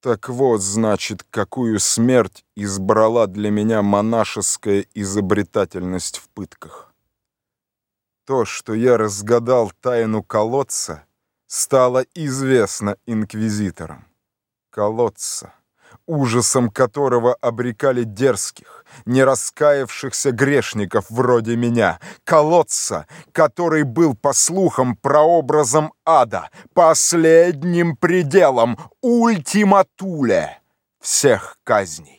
Так вот, значит, какую смерть избрала для меня монашеская изобретательность в пытках. То, что я разгадал тайну колодца, стало известно инквизиторам. Колодца, ужасом которого обрекали дерзких, не раскаявшихся грешников вроде меня. Колодца, который был, по слухам, прообразом ада, последним пределом, ультиматуле всех казней.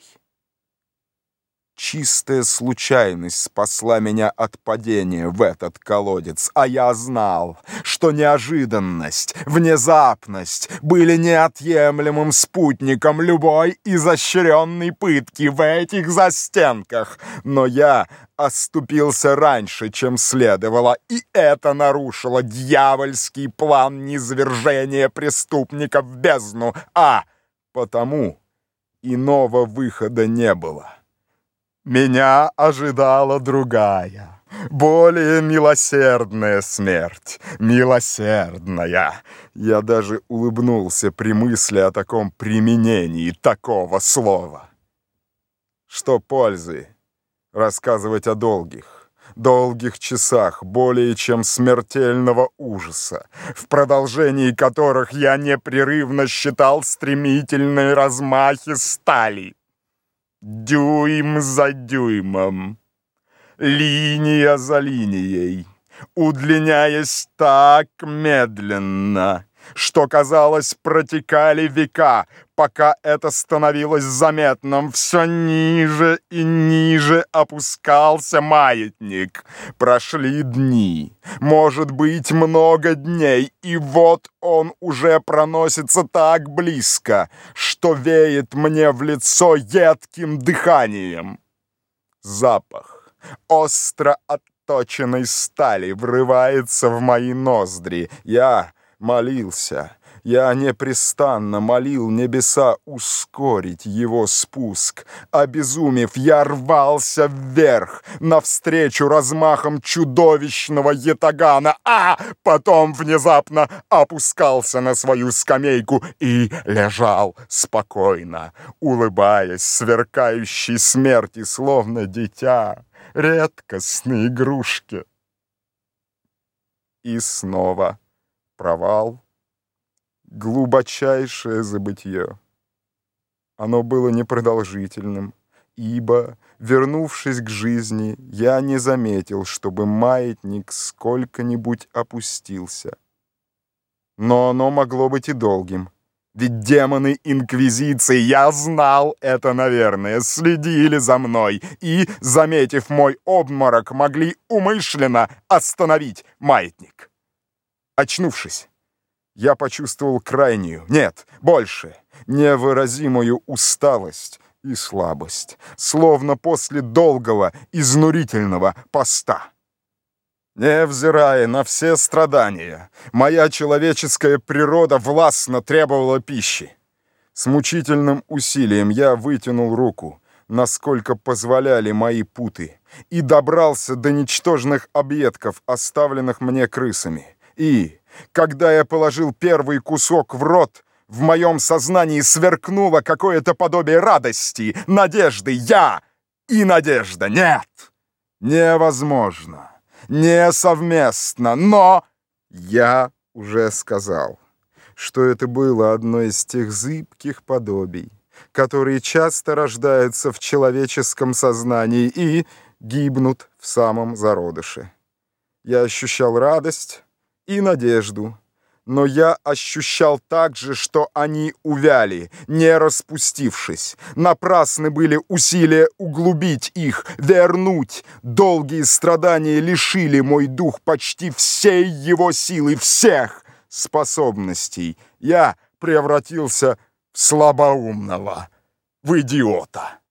Чистая случайность спасла меня от падения в этот колодец, а я знал, что неожиданность, внезапность были неотъемлемым спутником любой изощренной пытки в этих застенках. Но я оступился раньше, чем следовало, и это нарушило дьявольский план низвержения преступника в бездну, а потому иного выхода не было. Меня ожидала другая, более милосердная смерть. Милосердная. Я даже улыбнулся при мысли о таком применении такого слова. Что пользы рассказывать о долгих часах более чем смертельного ужаса, в продолжении которых я непрерывно считал стремительные размахи стали. Дюйм за дюймом, линия за линией, удлиняясь так медленно, что, казалось, протекали века, пока это становилось заметным. Все ниже и ниже опускался маятник. Прошли дни, может быть, много дней, и вот он уже проносится так близко, что веет мне в лицо едким дыханием. Запах остро отточенной стали врывается в мои ноздри. Я молился, я непрестанно молил небеса ускорить его спуск. Обезумев, я рвался вверх, навстречу размахам чудовищного ятагана, а потом внезапно опускался на свою скамейку и лежал спокойно, улыбаясь сверкающей смерти, словно дитя редкостной игрушки. И снова провал, глубочайшее забытье. Оно было непродолжительным, ибо, вернувшись к жизни, я не заметил, чтобы маятник сколько-нибудь опустился. Но оно могло быть и долгим, ведь демоны Инквизиции, я знал это, наверное, следили за мной и, заметив мой обморок, могли умышленно остановить маятник. Очнувшись, я почувствовал крайнюю, нет, больше, невыразимую усталость и слабость, словно после долгого, изнурительного поста. Невзирая на все страдания, моя человеческая природа властно требовала пищи. С мучительным усилием я вытянул руку, насколько позволяли мои путы, и добрался до ничтожных объедков, оставленных мне крысами. И, когда я положил первый кусок в рот, в моем сознании сверкнуло какое-то подобие радости, надежды. Я и надежда. Нет, невозможно, не совместно, но я уже сказал, что это было одно из тех зыбких подобий, которые часто рождаются в человеческом сознании и гибнут в самом зародыше. Я ощущал радость и надежду, но я ощущал также, что они увяли, не распустившись. Напрасны были усилия углубить их, вернуть. Долгие страдания лишили мой дух почти всей его силы, всех способностей. Я превратился в слабоумного, в идиота.